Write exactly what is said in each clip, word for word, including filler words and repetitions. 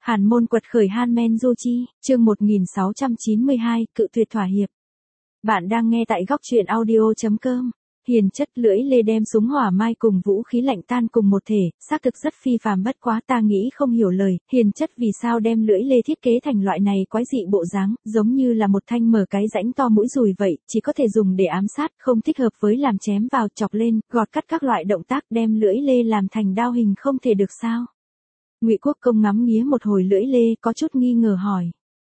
Hàn môn quật khởi Hanmen Jochi, chương một nghìn sáu trăm chín mươi hai, cự tuyệt thỏa hiệp. Bạn đang nghe tại góc truyện audio chấm com. Hiền chất lưỡi lê đem súng hỏa mai cùng vũ khí lạnh tan cùng một thể, xác thực rất phi phàm bất quá ta nghĩ không hiểu lời, hiền chất vì sao đem lưỡi lê thiết kế thành loại này quái dị bộ dáng, giống như là một thanh mở cái rãnh to mũi dùi vậy, chỉ có thể dùng để ám sát, không thích hợp với làm chém vào, chọc lên, gọt cắt các loại động tác đem lưỡi lê làm thành đao hình không thể được sao. Ngụy Quốc Công ngắm nghía một hồi lưỡi lê có chút nghi ngờ hỏi.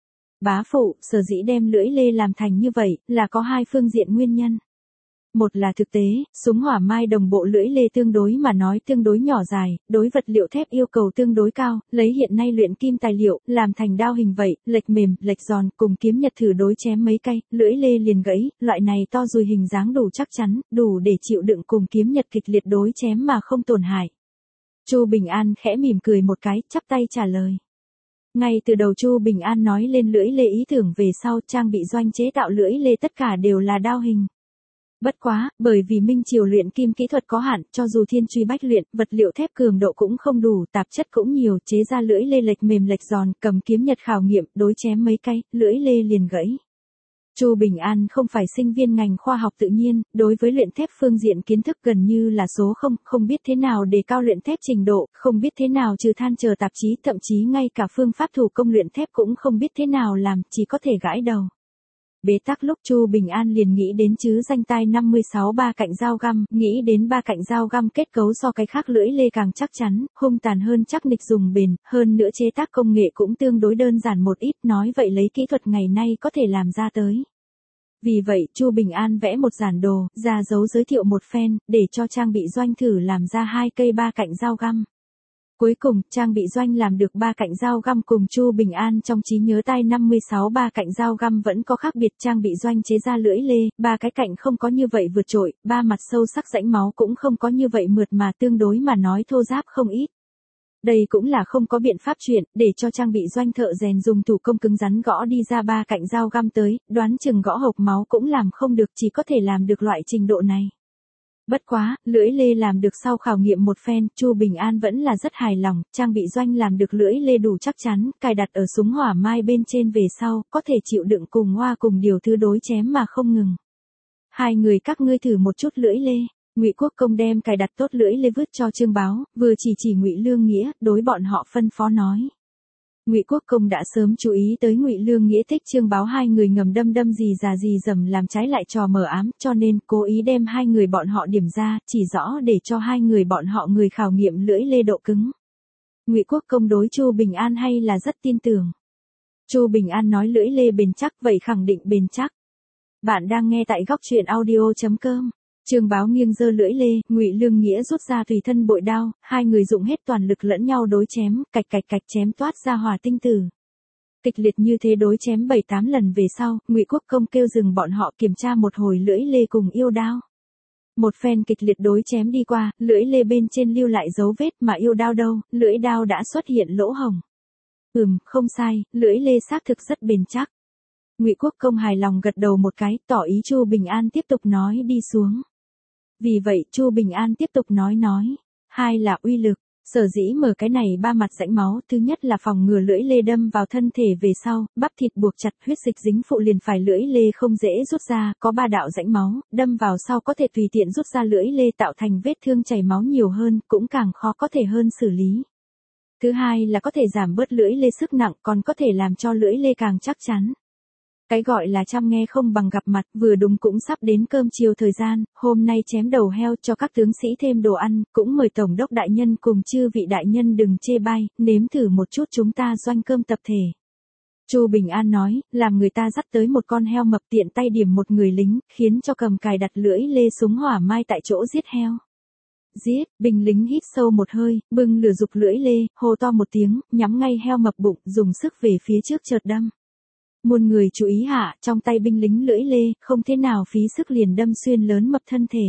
Bá phụ, sở dĩ đem lưỡi lê làm thành như vậy, là có hai phương diện nguyên nhân. Một là thực tế, súng hỏa mai đồng bộ lưỡi lê tương đối mà nói tương đối nhỏ dài, đối vật liệu thép yêu cầu tương đối cao, lấy hiện nay luyện kim tài liệu, làm thành đao hình vậy, lệch mềm, lệch giòn, cùng kiếm nhật thử đối chém mấy cây, lưỡi lê liền gãy, loại này to dùi hình dáng đủ chắc chắn, đủ để chịu đựng cùng kiếm nhật kịch liệt đối chém mà không tổn hại. Chu Bình An khẽ mỉm cười một cái, chắp tay trả lời. Ngay từ đầu Chu Bình An nói lên lưỡi lê ý tưởng về sau trang bị doanh chế tạo lưỡi lê tất cả đều là đao hình. Bất quá, bởi vì Minh Triều luyện kim kỹ thuật có hạn, cho dù thiên truy bách luyện, vật liệu thép cường độ cũng không đủ, tạp chất cũng nhiều, chế ra lưỡi lê lệch mềm lệch giòn, cầm kiếm nhật khảo nghiệm, đối chém mấy cây, lưỡi lê liền gãy. Chu Bình An không phải sinh viên ngành khoa học tự nhiên, đối với luyện thép phương diện kiến thức gần như là số không, không biết thế nào để cao luyện thép trình độ, không biết thế nào trừ than chờ tạp chí, thậm chí ngay cả phương pháp thủ công luyện thép cũng không biết thế nào làm, chỉ có thể gãi đầu. Bế tắc lúc Chu Bình An liền nghĩ đến chứ danh tai năm mươi sáu ba cạnh dao găm, nghĩ đến ba cạnh dao găm kết cấu so cái khác lưỡi lê càng chắc chắn, hung tàn hơn chắc nịch dùng bền, hơn nữa chế tác công nghệ cũng tương đối đơn giản một ít, nói vậy lấy kỹ thuật ngày nay có thể làm ra tới. Vì vậy, Chu Bình An vẽ một giản đồ, ra dấu giới thiệu một phen, để cho trang bị doanh thử làm ra hai cây ba cạnh dao găm. Cuối cùng, trang bị doanh làm được ba cạnh dao găm cùng Chu Bình An trong trí nhớ tai năm mươi sáu ba cạnh dao găm vẫn có khác biệt, trang bị doanh chế ra lưỡi lê, ba cái cạnh không có như vậy vượt trội, ba mặt sâu sắc rãnh máu cũng không có như vậy mượt mà tương đối mà nói thô ráp không ít. Đây cũng là không có biện pháp chuyện, để cho trang bị doanh thợ rèn dùng thủ công cứng rắn gõ đi ra ba cạnh dao găm tới, đoán chừng gõ hộc máu cũng làm không được, chỉ có thể làm được loại trình độ này. Bất quá, lưỡi lê làm được sau khảo nghiệm một phen, Chu Bình An vẫn là rất hài lòng, trang bị doanh làm được lưỡi lê đủ chắc chắn, cài đặt ở súng hỏa mai bên trên về sau, có thể chịu đựng cùng hoa cùng điều thứ đối chém mà không ngừng. Hai người các ngươi thử một chút lưỡi lê. Ngụy Quốc Công đem cài đặt tốt lưỡi lê vứt cho Trương Báo, vừa chỉ chỉ Ngụy Lương Nghĩa, đối bọn họ phân phó nói. Ngụy Quốc Công đã sớm chú ý tới Ngụy Lương Nghĩa thích Trương Báo hai người ngầm đâm đâm gì già gì dầm làm trái lại trò mờ ám, cho nên cố ý đem hai người bọn họ điểm ra, chỉ rõ để cho hai người bọn họ người khảo nghiệm lưỡi lê độ cứng. Ngụy Quốc Công đối Chu Bình An hay là rất tin tưởng. Chu Bình An nói lưỡi lê bền chắc, vậy khẳng định bền chắc. Bạn đang nghe tại góc truyện audio chấm com. Trương Báo nghiêng giơ lưỡi lê, Ngụy Lương Nghĩa rút ra tùy thân bội đao, hai người dụng hết toàn lực lẫn nhau đối chém, cạch cạch cạch chém toát ra hỏa tinh tử. Kịch liệt như thế đối chém bảy tám lần về sau, Ngụy Quốc Công kêu dừng bọn họ kiểm tra một hồi lưỡi lê cùng yêu đao. Một phen kịch liệt đối chém đi qua, lưỡi lê bên trên lưu lại dấu vết mà yêu đao đâu, lưỡi đao đã xuất hiện lỗ hổng. Ừm, không sai, lưỡi lê xác thực rất bền chắc. Ngụy Quốc Công hài lòng gật đầu một cái, tỏ ý Chu Bình An tiếp tục nói đi xuống. Vì vậy, Chu Bình An tiếp tục nói nói. Hai là uy lực, sở dĩ mở cái này ba mặt rãnh máu, thứ nhất là phòng ngừa lưỡi lê đâm vào thân thể về sau, bắp thịt buộc chặt, huyết dịch dính phụ liền phải lưỡi lê không dễ rút ra, có ba đạo rãnh máu, đâm vào sau có thể tùy tiện rút ra lưỡi lê tạo thành vết thương chảy máu nhiều hơn, cũng càng khó có thể hơn xử lý. Thứ hai là có thể giảm bớt lưỡi lê sức nặng, còn có thể làm cho lưỡi lê càng chắc chắn. Cái gọi là chăm nghe không bằng gặp mặt, vừa đúng cũng sắp đến cơm chiều thời gian, hôm nay chém đầu heo cho các tướng sĩ thêm đồ ăn, cũng mời Tổng đốc đại nhân cùng chư vị đại nhân đừng chê bai, nếm thử một chút chúng ta doanh cơm tập thể. Chu Bình An nói, làm người ta dắt tới một con heo mập tiện tay điểm một người lính, khiến cho cầm cài đặt lưỡi lê súng hỏa mai tại chỗ giết heo. Giết, binh lính hít sâu một hơi, bưng lửa dục lưỡi lê, hô to một tiếng, nhắm ngay heo mập bụng, dùng sức về phía trước chợt đâm. Muôn người chú ý hạ, trong tay binh lính lưỡi lê, không thế nào phí sức liền đâm xuyên lớn mập thân thể.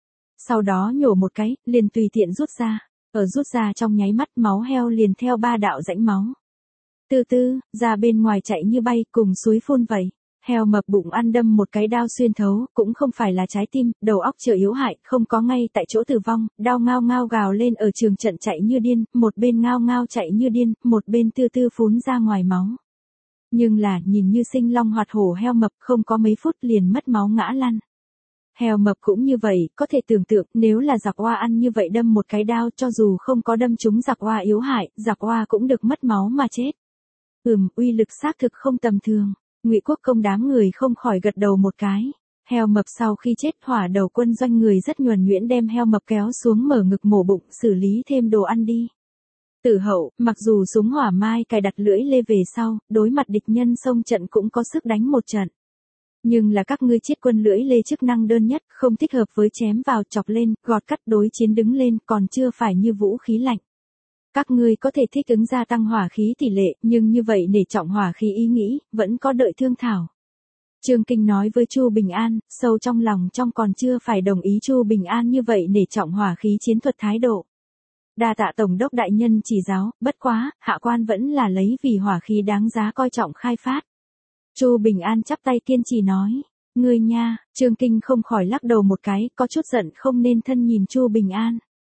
Sau đó nhổ một cái, liền tùy tiện rút ra. Ở rút ra trong nháy mắt máu heo liền theo ba đạo rãnh máu. Từ từ, ra bên ngoài chạy như bay cùng suối phun vậy. Heo mập bụng ăn đâm một cái đao xuyên thấu, cũng không phải là trái tim, đầu óc trở yếu hại, không có ngay tại chỗ tử vong, đao ngao ngao gào lên ở trường trận chạy như điên, một bên ngao ngao chạy như điên, một bên tư tư phún ra ngoài máu. Nhưng là, nhìn như sinh long hoạt hổ heo mập không có mấy phút liền mất máu ngã lăn. Heo mập cũng như vậy, có thể tưởng tượng, nếu là giặc oa ăn như vậy đâm một cái đao cho dù không có đâm trúng giặc oa yếu hại, giặc oa cũng được mất máu mà chết. Ừm, uy lực xác thực không tầm thường. Ngụy Quốc Công đám người không khỏi gật đầu một cái. Heo mập sau khi chết hỏa đầu quân doanh người rất nhuần nhuyễn đem heo mập kéo xuống mở ngực mổ bụng xử lý thêm đồ ăn đi. Tử hậu, mặc dù súng hỏa mai cài đặt lưỡi lê về sau, đối mặt địch nhân xông trận cũng có sức đánh một trận. Nhưng là các ngươi chiết quân lưỡi lê chức năng đơn nhất, không thích hợp với chém vào chọc lên, gọt cắt đối chiến đứng lên còn chưa phải như vũ khí lạnh. Các ngươi có thể thích ứng gia tăng hỏa khí tỷ lệ, nhưng như vậy để trọng hỏa khí ý nghĩ, vẫn có đợi thương thảo. Trương Kinh nói với Chu Bình An, sâu trong lòng trong còn chưa phải đồng ý Chu Bình An như vậy để trọng hỏa khí chiến thuật thái độ. Đa tạ tổng đốc đại nhân chỉ giáo, bất quá, hạ quan vẫn là lấy vì hỏa khí đáng giá coi trọng khai phát. Chu Bình An chắp tay kiên trì nói, ngươi nha, Trương Kinh không khỏi lắc đầu một cái, có chút giận không nên thân nhìn Chu Bình An.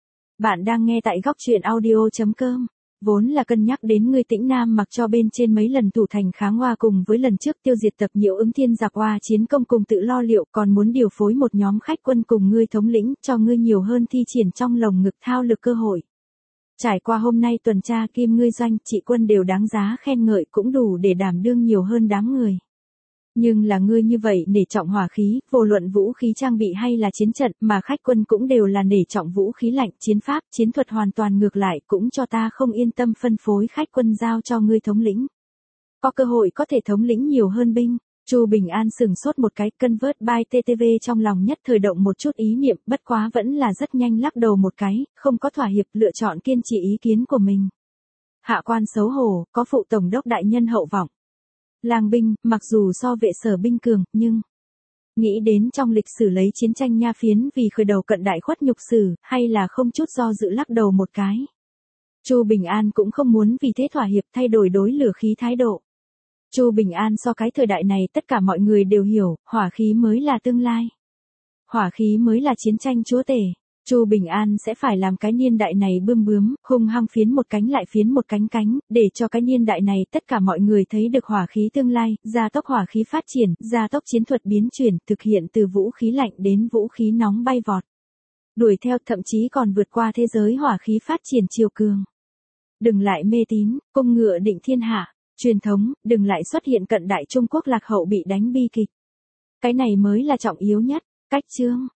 Bạn đang nghe tại góc truyện audio chấm com. Vốn là cân nhắc đến ngươi Tĩnh Nam mặc cho bên trên mấy lần thủ thành kháng oa cùng với lần trước tiêu diệt tập nhiễu ứng thiên giặc oa chiến công cùng tự lo liệu còn muốn điều phối một nhóm khách quân cùng ngươi thống lĩnh cho ngươi nhiều hơn thi triển trong lồng ngực thao lực cơ hội. Trải qua hôm nay tuần tra kim ngươi doanh trị quân đều đáng giá khen ngợi cũng đủ để đảm đương nhiều hơn đám người. Nhưng là ngươi như vậy nể trọng hỏa khí, vô luận vũ khí trang bị hay là chiến trận mà khách quân cũng đều là nể trọng vũ khí lạnh, chiến pháp, chiến thuật hoàn toàn ngược lại cũng cho ta không yên tâm phân phối khách quân giao cho ngươi thống lĩnh. Có cơ hội có thể thống lĩnh nhiều hơn binh. Chu Bình An sừng sốt một cái, convert by tê tê vê trong lòng nhất thời động một chút ý niệm, bất quá vẫn là rất nhanh lắc đầu một cái, không có thỏa hiệp lựa chọn kiên trì ý kiến của mình. Hạ quan xấu hổ, có phụ tổng đốc đại nhân hậu vọng. Lang binh, mặc dù so vệ sở binh cường, nhưng nghĩ đến trong lịch sử lấy chiến tranh nha phiến vì khởi đầu cận đại khuất nhục sử, hay là không chút do dự lắc đầu một cái. Chu Bình An cũng không muốn vì thế thỏa hiệp thay đổi đối lửa khí thái độ. Chu Bình An so cái thời đại này tất cả mọi người đều hiểu, hỏa khí mới là tương lai. Hỏa khí mới là chiến tranh chúa tể. Chu Bình An sẽ phải làm cái niên đại này bươm bướm, hung hăng phiến một cánh lại phiến một cánh cánh, để cho cái niên đại này tất cả mọi người thấy được hỏa khí tương lai, gia tốc hỏa khí phát triển, gia tốc chiến thuật biến chuyển, thực hiện từ vũ khí lạnh đến vũ khí nóng bay vọt. Đuổi theo thậm chí còn vượt qua thế giới hỏa khí phát triển chiều cường. Đừng lại mê tín, cung ngựa định thiên hạ, truyền thống, đừng lại xuất hiện cận đại Trung Quốc lạc hậu bị đánh bi kịch. Cái này mới là trọng yếu nhất, cách chương.